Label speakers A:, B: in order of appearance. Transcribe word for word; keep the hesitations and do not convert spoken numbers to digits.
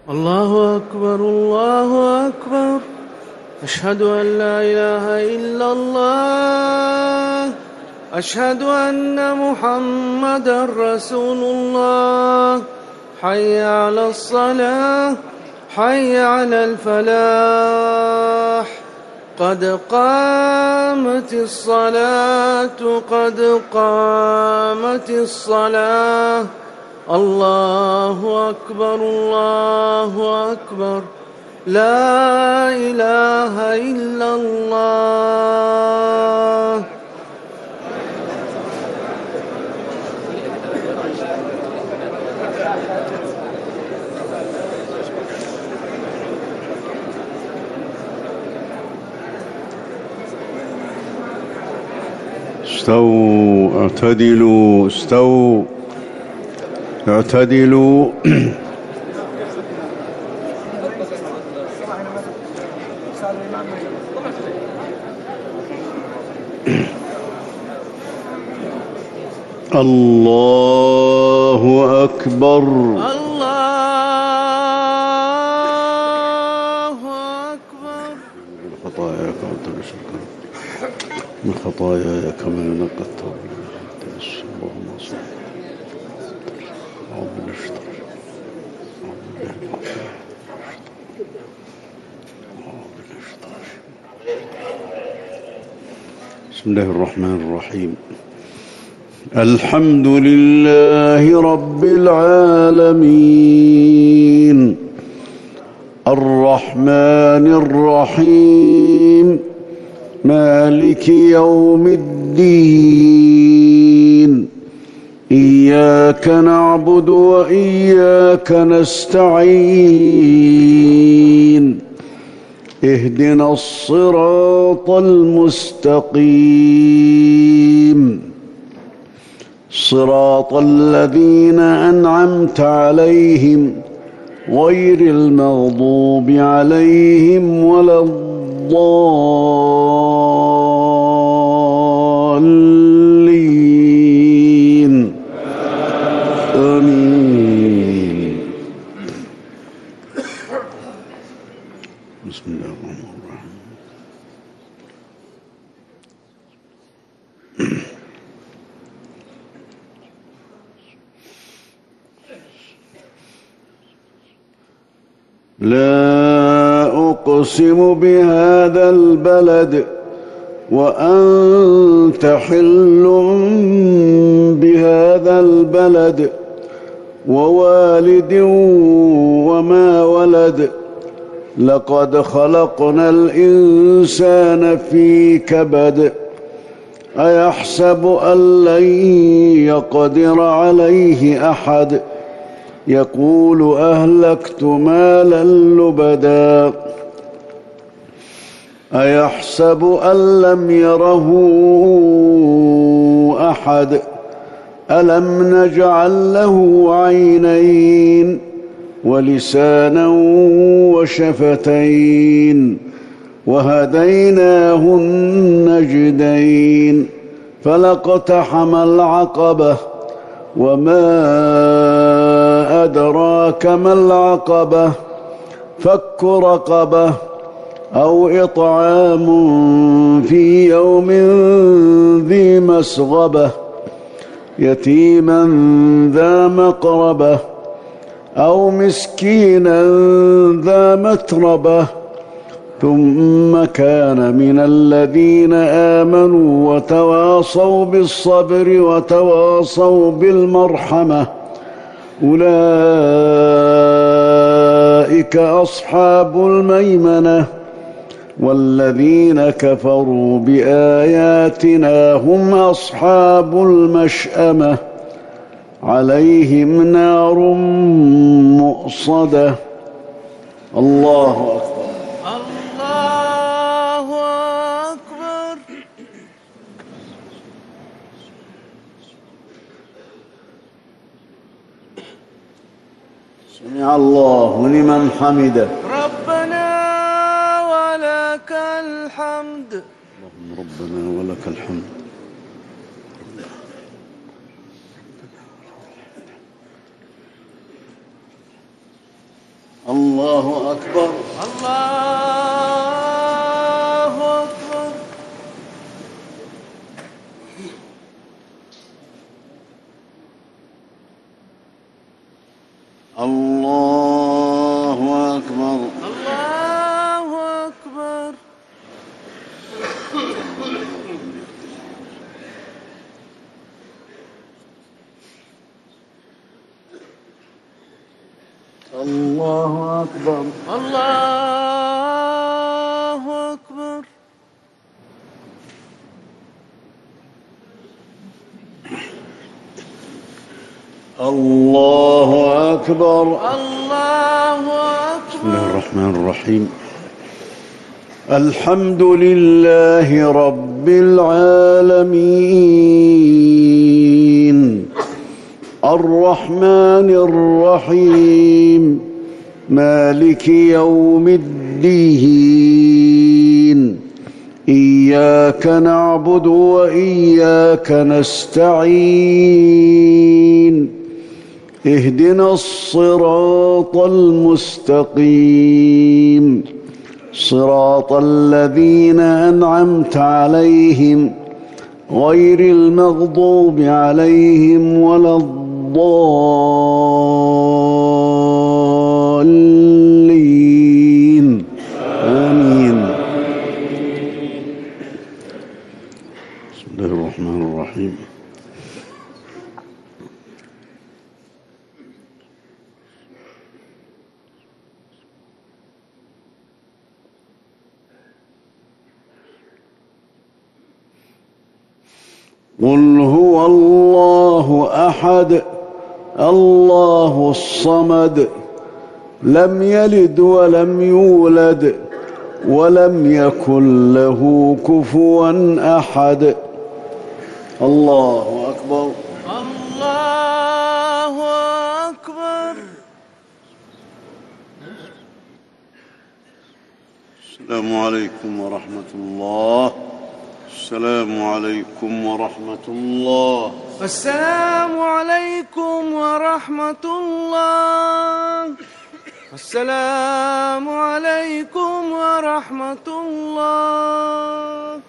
A: الله أكبر الله أكبر. أشهد أن لا إله إلا الله. أشهد أن محمدًا رسول الله. حي على الصلاة حي على الفلاح. قد قامت الصلاة قد قامت الصلاة. الله أكبر الله أكبر. لا إله إلا الله.
B: استووا اعتدلوا استووا اعتدلوا. الله أكبر
A: الله أكبر.
B: من خطاياك أنت بشرك من خطاياي كما ينقى الثوب اللهم صل أعوذ بالله بسم الله الرحمن الرحيم. الحمد لله رب العالمين الرحمن الرحيم مالك يوم الدين. إياك نعبد وإياك نستعين. اهدنا الصراط المستقيم صراط الذين أنعمت عليهم غير المغضوب عليهم ولا الضالين آمين. بسم الله الرحمن الرحيم. لا أقسم بهذا البلد وأنت حل بهذا البلد ووالد وما ولد. لقد خلقنا الإنسان في كبد. أيحسب أن لن يقدر عليه أحد. يقول أهلكت مالا لبدا. أيحسب أن لم يره أحد. ألم نجعل له عينين ولسانا وشفتين وهديناه النجدين. فلاقتحم العقبة وما أدراك ما العقبة. فك رقبة أو إطعام في يوم ذي مسغبة يتيما ذا مقربة أو مسكينا ذا متربة. ثم كان من الذين آمنوا وتواصوا بالصبر وتواصوا بالمرحمة. أولئك أصحاب الميمنة. والذين كفروا بآياتنا هم أصحاب المشأمة. عليهم نار مؤصدة. الله أكبر.
A: الله أكبر.
B: سمع الله لمن حمده.
A: ربنا ولك الحمد.
B: اللهم ربنا ولك الحمد. الله أكبر.
A: الله أكبر.
B: الله أكبر.
A: الله أكبر.
B: الله أكبر.
A: الله أكبر.
B: الله أكبر.
A: الله
B: بسم الله
A: أكبر.
B: الرحمن الرحيم. الحمد لله رب العالمين الرحمن الرحيم مالك يوم الدين إياك نعبد وإياك نستعين اهدنا الصراط المستقيم صراط الذين أنعمت عليهم غير المغضوب عليهم ولا الضالين آمين. بسم الله الرحمن الرحيم. قل هو الله أحد الله الصمد لم يلد ولم يولد ولم يكن له كفوا أحد. الله أكبر.
A: الله أكبر.
B: السلام عليكم ورحمة الله. السلام عليكم ورحمة الله.
A: السلام عليكم ورحمة الله. السلام عليكم ورحمة الله.